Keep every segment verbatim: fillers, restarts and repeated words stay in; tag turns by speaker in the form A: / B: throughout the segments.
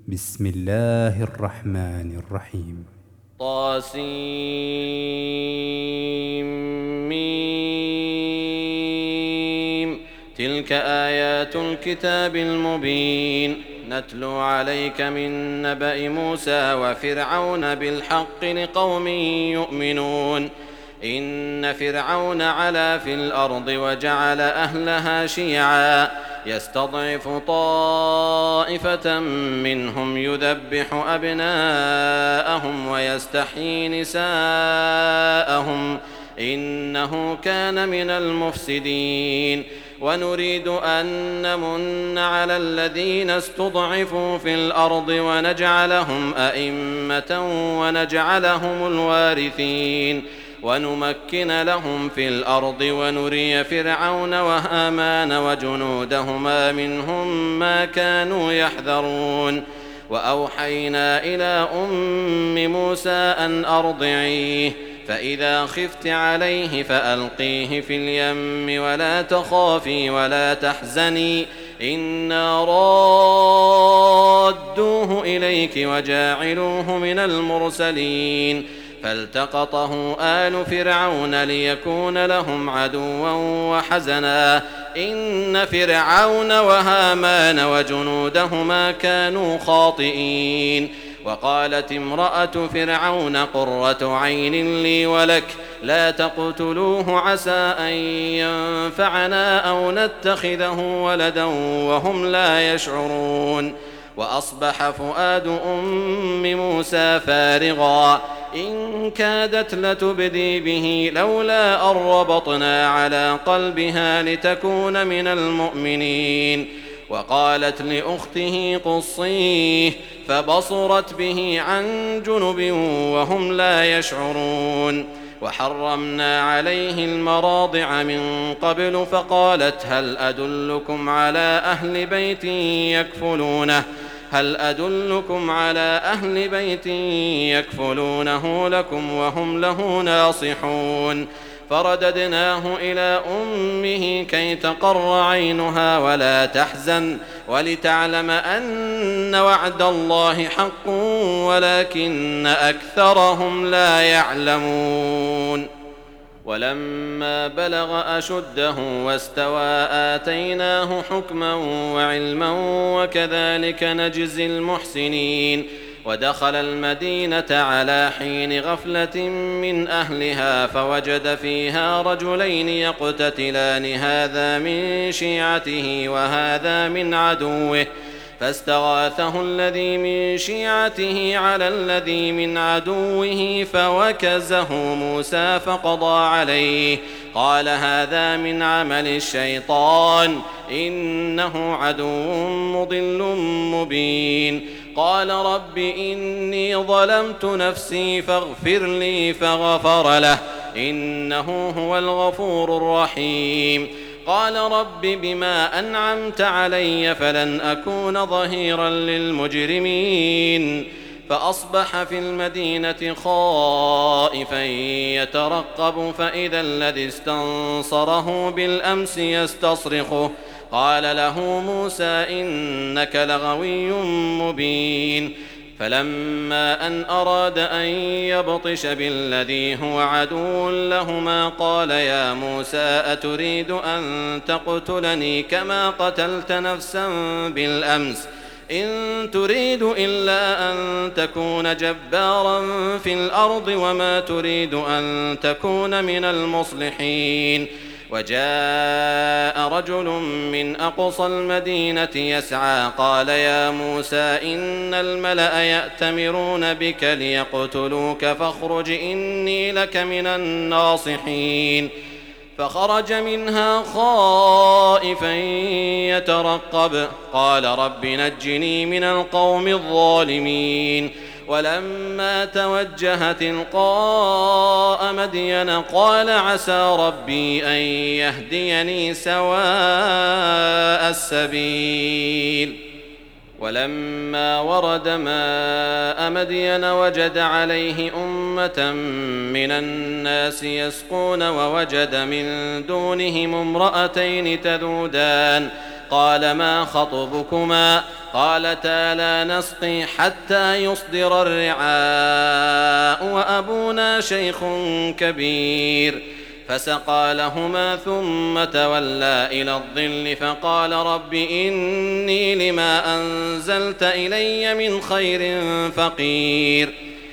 A: بسم الله الرحمن الرحيم.
B: طاسيم. تلك آيات الكتاب المبين نتلو عليك من نبأ موسى وفرعون بالحق لقوم يؤمنون. إن فرعون علا في الأرض وجعل أهلها شيعا يستضعف طائفة منهم يذبح أبناءهم ويستحيي نساءهم إنه كان من المفسدين. ونريد أن نمن على الذين استضعفوا في الأرض ونجعلهم أئمة ونجعلهم الوارثين ونمكن لهم في الأرض ونري فرعون وهامان وجنودهما منهم ما كانوا يحذرون. وأوحينا إلى أم موسى أن أرضعيه فإذا خفت عليه فألقيه في اليم ولا تخافي ولا تحزني إنا رادوه إليك وجاعلوه من المرسلين. فالتقطه آل فرعون ليكون لهم عدوا وحزنا إن فرعون وهامان وجنودهما كانوا خاطئين. وقالت امرأة فرعون قرة عين لي ولك لا تقتلوه عسى أن ينفعنا أو نتخذه ولدا وهم لا يشعرون. وأصبح فؤاد أم موسى فارغا إن كادت لتبدي به لولا أن ربطنا على قلبها لتكون من المؤمنين. وقالت لأخته قصيه فبصرت به عن جنب وهم لا يشعرون. وحرمنا عليه المراضع من قبل فقالت هل أدلكم على أهل بيت يكفلونه هل أدلكم على أهل بيت يكفلونه لكم وهم له ناصحون. فرددناه إلى أمه كي تقر عينها ولا تحزن ولتعلم أن وعد الله حق ولكن أكثرهم لا يعلمون. ولما بلغ أشده واستوى آتيناه حكما وعلما وكذلك نجزي المحسنين. ودخل المدينة على حين غفلة من أهلها فوجد فيها رجلين يقتتلان هذا من شيعته وهذا من عدوه فاستغاثه الذي من شيعته على الذي من عدوه فوكزه موسى فقضى عليه قال هذا من عمل الشيطان إنه عدو مضل مبين. قال رب إني ظلمت نفسي فاغفر لي فغفر له إنه هو الغفور الرحيم. قال رب بما أنعمت علي فلن أكون ظهيرا للمجرمين. فأصبح في المدينة خائفا يترقب فإذا الذي استنصره بالأمس يستصرخه قال له موسى إنك لغوي مبين. فلما أن أراد أن يبطش بالذي هو عدو لهما قال يا موسى أتريد أن تقتلني كما قتلت نفسا بالأمس إن تريد إلا أن تكون جبارا في الأرض وما تريد أن تكون من المصلحين. وجاء رجل من أقصى المدينة يسعى قال يا موسى إن الملأ يأتمرون بك ليقتلوك فاخرج إني لك من الناصحين. فخرج منها خائفا يترقب قال رب نجني من القوم الظالمين. ولما توجه تلقاء مدين قال عسى ربي أن يهديني سواء السبيل. ولما ورد ماء مدين وجد عليه أمة من الناس يسقون ووجد من دونهم امرأتين تذودان قال ما خطبكما قالتا لا نسقي حتى يصدر الرعاء وأبونا شيخ كبير فسقى لهما ثم تولى إلى الظل فقال رب إني لما أنزلت إلي من خير فقير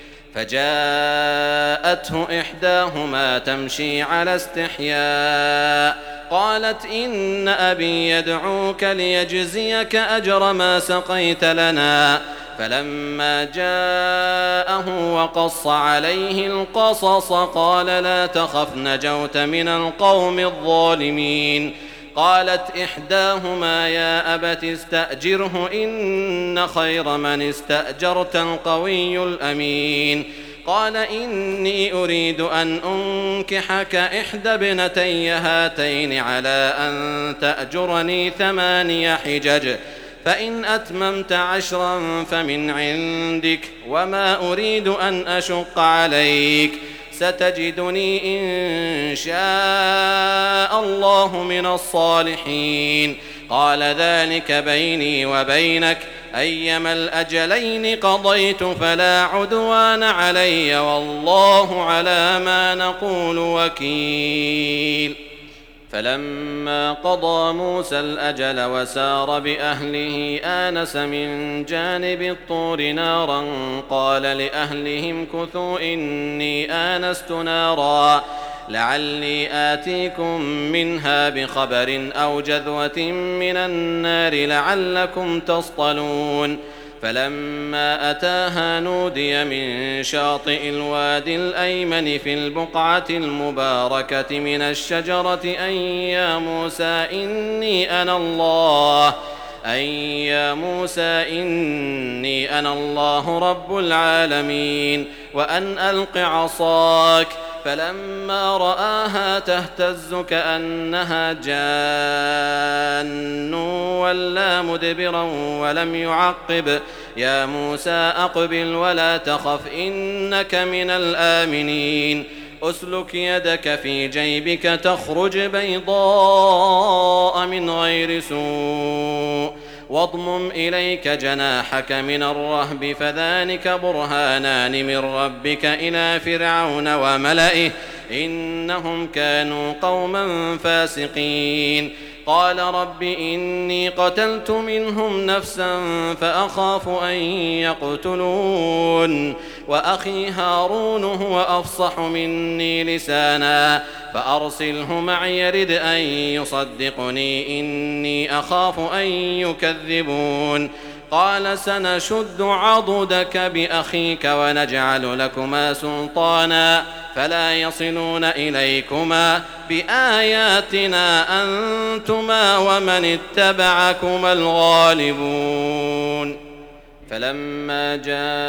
B: فجاءته إحداهما تمشي على استحياء قالت إن أبي يدعوك ليجزيك أجر ما سقيت لنا فلما جاءه وقص عليه القصص قال لا تخف نجوت من القوم الظالمين قالت إحداهما يا أبت استأجره إن خير من استأجرت القوي الأمين قال إني أريد أن أنكحك إحدى ابنتي هاتين على أن تأجرني ثماني حجج فإن أتممت عشرا فمن عندك وما أريد أن أشق عليك ستجدني إن شاء الله من الصالحين قال ذلك بيني وبينك أيما الأجلين قضيت فلا عدوان علي والله على ما نقول وكيل فلما قضى موسى الأجل وسار بأهله آنس من جانب الطور نارا قال لأهلهم كثوا إني آنست نارا لعلي آتيكم منها بخبر أو جذوة من النار لعلكم تصطلون فلما أتاها نودي من شاطئ الوادي الأيمن في البقعة المباركة من الشجرة أن يا موسى إني أنا الله أن يا موسى إني أنا الله رب العالمين وأن ألق عصاك فلما رآها تهتز كأنها جان ولا مدبرا ولم يعقب يا موسى أقبل ولا تخف إنك من الآمنين أسلك يدك في جيبك تخرج بيضاء من غير سوء واضمم إليك جناحك من الرهب فذلك برهانان من ربك إلى فرعون وملئه إنهم كانوا قوما فاسقين قال رب إني قتلت منهم نفسا فأخاف أن يقتلون وأخي هارون هو أفصح مني لسانا فأرسله معي يرد أن يصدقني إني أخاف أن يكذبون قال سنشد عضدك بأخيك ونجعل لكما سلطانا فلا يصلون إليكما بآياتنا أنتما ومن اتبعكما الغالبون فلما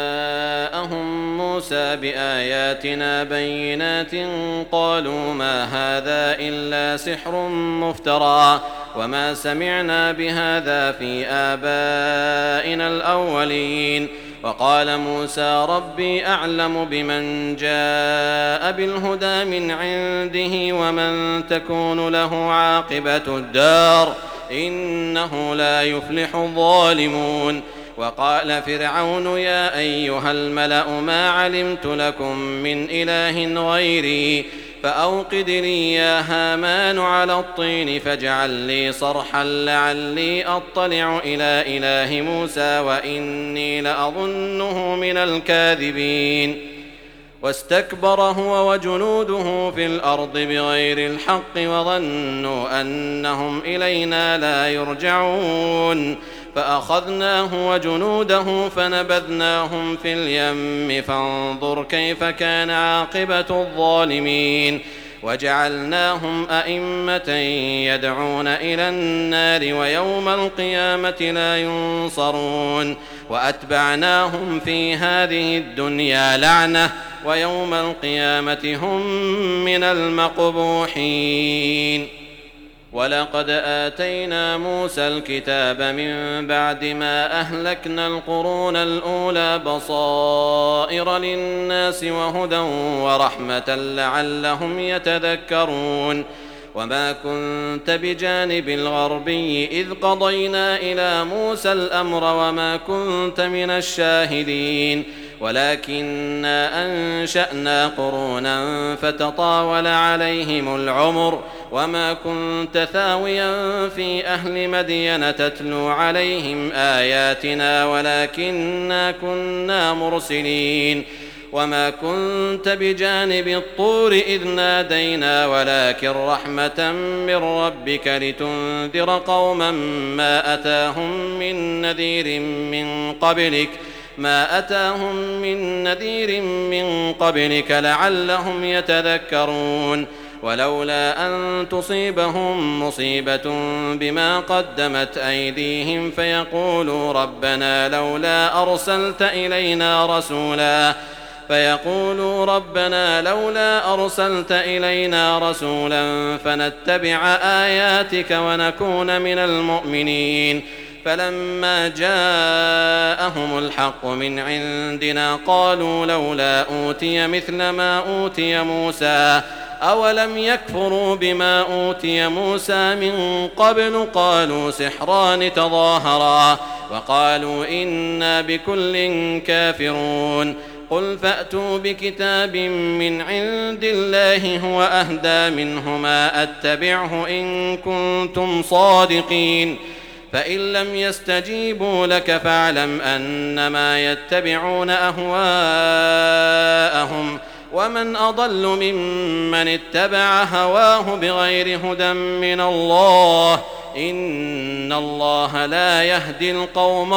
B: جاءهم موسى بآياتنا بينات قالوا ما هذا إلا سحر مفترى وما سمعنا بهذا في آبائنا الأولين وقال موسى ربي أعلم بمن جاء بالهدى من عنده ومن تكون له عاقبة الدار إنه لا يفلح الظالمون وقال فرعون يا أيها الملأ ما علمت لكم من إله غيري فأوقد لي يا هامان على الطين فاجعل لي صرحا لعلي أطلع إلى إله موسى وإني لأظنه من الكاذبين واستكبر هو وجنوده في الأرض بغير الحق وظنوا أنهم إلينا لا يرجعون فأخذناه وجنوده فنبذناهم في اليم فانظر كيف كان عاقبة الظالمين وجعلناهم أئمة يدعون إلى النار ويوم القيامة لا ينصرون وأتبعناهم في هذه الدنيا لعنة ويوم القيامة هم من المقبوحين ولقد آتينا موسى الكتاب من بعد ما أهلكنا القرون الأولى بصائر للناس وهدى ورحمة لعلهم يتذكرون وما كنت بجانب الغربي إذ قضينا إلى موسى الأمر وما كنت من الشاهدين ولكننا أنشأنا قرونا فتطاول عليهم العمر وما كنت ثاويا في أهل مدين تتلو عليهم آياتنا ولكننا كنا مرسلين وما كنت بجانب الطور إذ نادينا ولكن رحمة من ربك لتنذر قوما ما أتاهم من نذير من قبلك ما أتاهم من نذير من قبلك لعلهم يتذكرون ولولا أن تصيبهم مصيبة بما قدمت أيديهم فيقولوا ربنا لولا أرسلت إلينا رسولا فيقولوا ربنا لولا أرسلت إلينا رسولا فنتبع آياتك ونكون من المؤمنين فلما جاءهم الحق من عندنا قالوا لولا أوتي مثل ما أوتي موسى أولم يكفروا بما أوتي موسى من قبل قالوا سحران تظاهرا وقالوا إنا بكل كافرون قل فأتوا بكتاب من عند الله هو أهدى منهما أتبعه إن كنتم صادقين فإن لم يستجيبوا لك فاعلم أنما يتبعون أهواءهم ومن أضل ممن اتبع هواه بغير هدى من الله إن الله لا يهدي القوم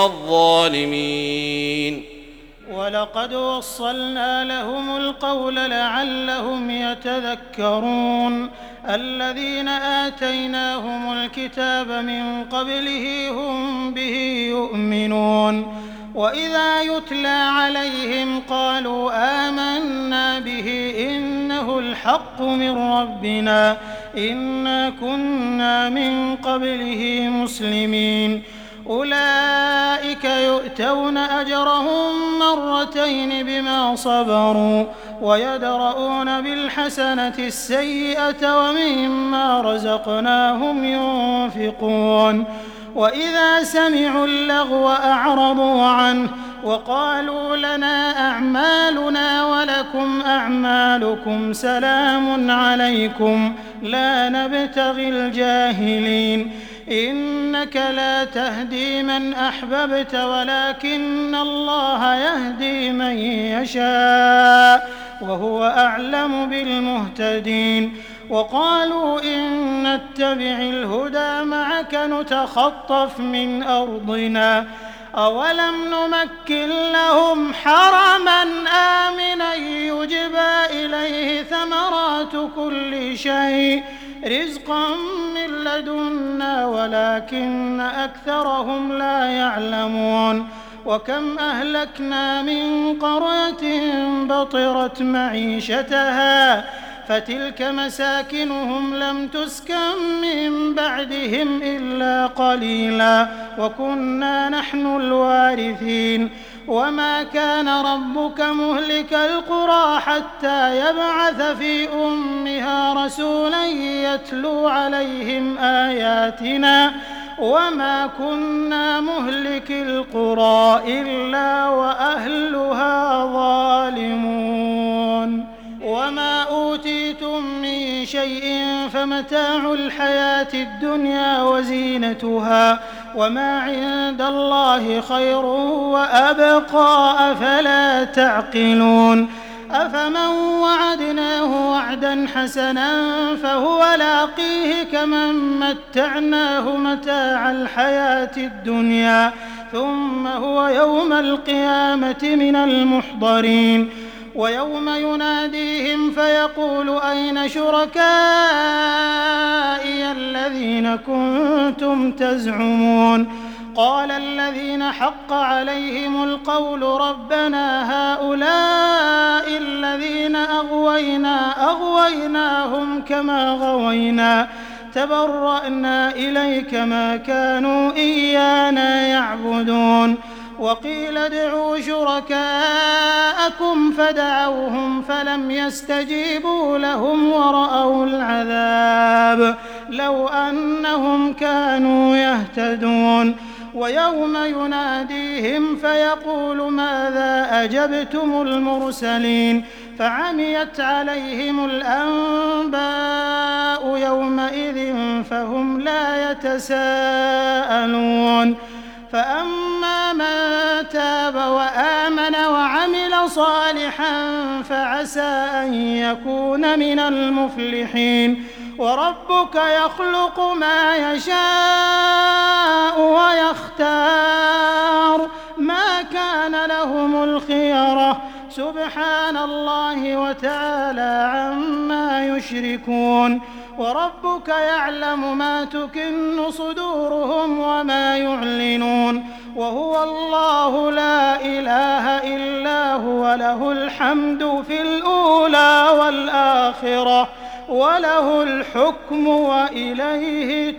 B: الظالمين
C: ولقد وصلنا لهم القول لعلهم يتذكرون الذين آتيناهم الكتاب من قبله هم به يؤمنون وإذا يتلى عليهم قالوا آمنا به إنه الحق من ربنا إنا كنا من قبله مسلمين أولئك يؤتون أجرهم مرتين بما صبروا ويدرؤون بالحسنة السيئة ومما رزقناهم ينفقون وإذا سمعوا اللغو أعرضوا عنه وقالوا لنا أعمالنا ولكم أعمالكم سلام عليكم لا نبتغي الجاهلين إنك لا تهدي من أحببت ولكن الله يهدي من يشاء وهو أعلم بالمهتدين وقالوا إن نتبع الهدى معك نتخطف من أرضنا أولم نمكن لهم حرما آمنا يجبى إليه ثمرات كل شيء رزقا من لدنا ولكن أكثرهم لا يعلمون وكم أهلكنا من قرية بطرت معيشتها فتلك مساكنهم لم تسكن من بعدهم إلا قليلا وكنا نحن الوارثين وما كان ربك مهلك القرى حتى يبعث في أمها رسولا يتلو عليهم آياتنا وما كنا مهلك القرى إلا وأهلها ظالمون وما أوتيتم من شيء فمتاع الحياة الدنيا وزينتها وما عند الله خير وأبقى أفلا تعقلون أفمن وعدناه وعدا حسنا فهو لاقيه كمن متعناه متاع الحياة الدنيا ثم هو يوم القيامة من المحضرين ويوم يناديهم فيقول أين شركائي الذين كنتم تزعمون قال الذين حق عليهم القول ربنا هؤلاء الذين أغوينا أغويناهم كما غوينا تبرأنا إليك ما كانوا إيانا يعبدون وقيل ادعوا شركاءكم فدعوهم فلم يستجيبوا لهم ورأوا العذاب لو أنهم كانوا يهتدون ويوم يناديهم فيقول ماذا أجبتم المرسلين فعميت عليهم الأنباء يومئذ فهم لا يتساءلون فأما من تاب وآمن وعمل صالحا فعسى أن يكون من المفلحين وربك يخلق ما يشاء ويختار ما كان لهم الخيرة سبحان الله وتعالى عما يشركون وربك يعلم ما تكن صدورهم وما يعلنون وهو الله لا إله إلا هو له الحمد في الأولى والآخرة وله الحكم وإليه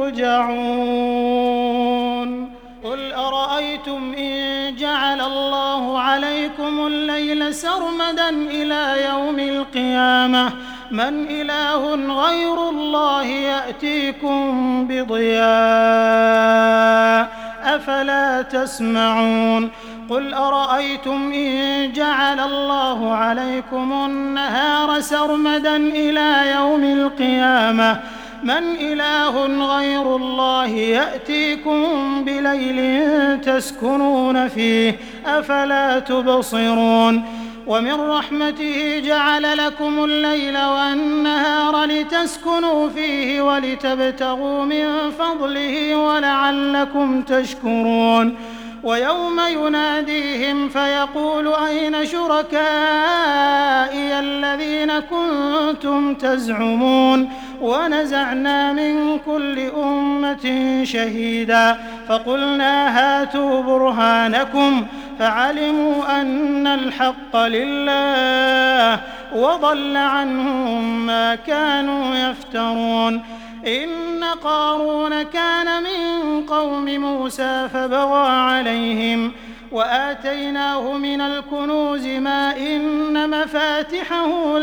C: ترجعون قل أرأيتم إن جعل الله عليكم الليل سرمدا إلى يوم القيامة من إله غير الله يأتيكم بضياء أفلا تسمعون قل أرأيتم إن جعل الله عليكم النهار سرمدا إلى يوم القيامة من إله غير الله يأتيكم بليل تسكنون فيه أفلا تبصرون ومن رحمته جعل لكم الليل والنهار لتسكنوا فيه ولتبتغوا من فضله ولعلكم تشكرون ويوم يناديهم فيقول أين شركائي الذين كنتم تزعمون ونزعنا من كل أمة شهيدا فقلنا هاتوا برهانكم فعلموا أن الحق لله وضل عنهم ما كانوا يفترون إن قارون كان من قوم موسى فبغى عليهم وآتيناه من الكنوز ما إن مفاتحه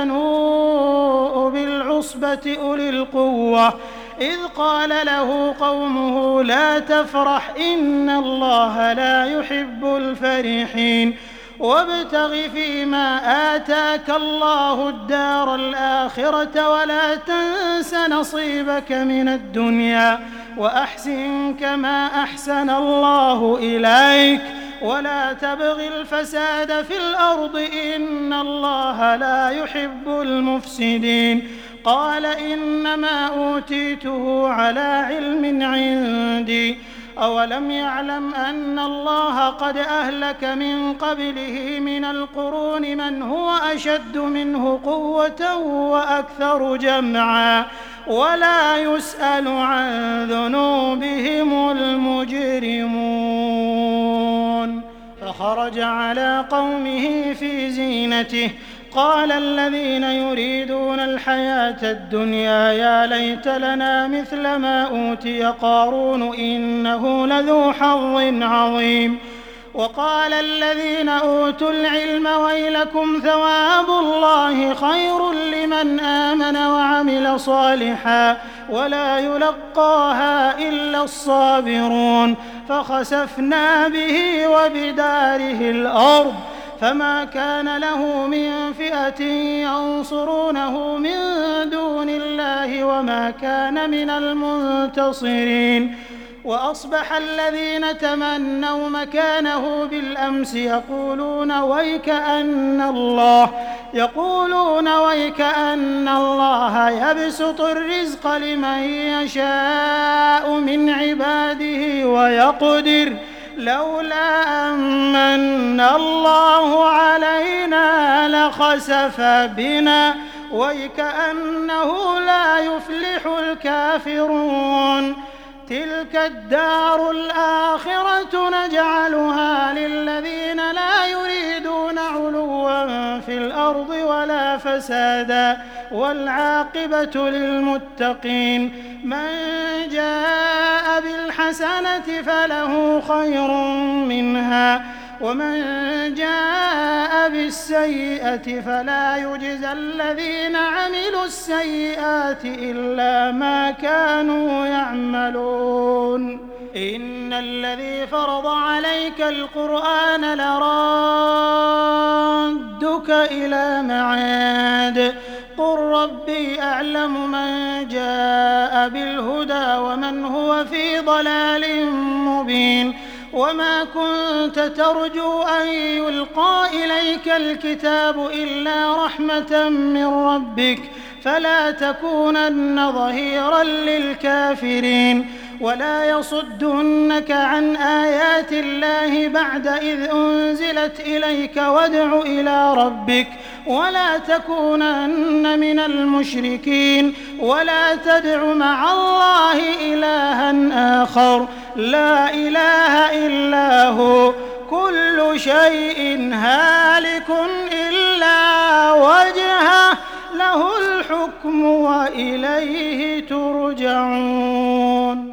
C: لتنوء بالعصبة أولي القوة إذ قال له قومه لا تفرح إن الله لا يحب الفرحين وابتغ فيما آتاك الله الدار الآخرة ولا تنس نصيبك من الدنيا وأحسن كما أحسن الله إليك ولا تبغ الفساد في الأرض إن الله لا يحب المفسدين قال إنما أوتيته على علم عندي أولم يعلم أن الله قد أهلك من قبله من القرون من هو أشد منه قوة وأكثر جمعا ولا يسأل عن ذنوبهم المجرمون فخرج على قومه في زينته قال الذين يريدون الحياة الدنيا يا ليت لنا مثل ما أوتي قارون إنه لذو حظ عظيم وقال الذين أوتوا العلم ويلكم ثواب الله خير لمن آمن وعمل صالحا ولا يلقاها إلا الصابرون فخسفنا به وبداره الأرض فما كان له من فئة ينصرونه من دون الله وما كان من المنتصرين وأصبح الذين تمنوا مكانه بالأمس يقولون ويكأن الله يقولون ويكأن الله يبسط الرزق لمن يشاء من عباده ويقدر لولا أمن الله علينا لخسف بنا ويكأنه لا يفلح الكافرون تلك الدار الآخرة نجعلها للذين لا يريدون علوا في الأرض ولا فسادا والعاقبة للمتقين من جاء بالحسنة فله خير منها ومن جاء بالسيئة فلا يجزى الذين عملوا السيئات إلا ما كانوا يعملون إن الذي فرض عليك القرآن لرادك إلى معاد قل ربي أعلم من جاء بالهدى ومن هو في ضلال مبين وما كنت ترجو أن يلقى إليك الكتاب إلا رحمة من ربك فلا تكونن ظهيرا للكافرين ولا يصدنك عن آيات الله بعد إذ أنزلت إليك وادع إلى ربك ولا تكونن من المشركين ولا تدع مع الله إلها آخر لا إله إلا هو كل شيء هالك إلا وجهه له الحكم وإليه ترجعون.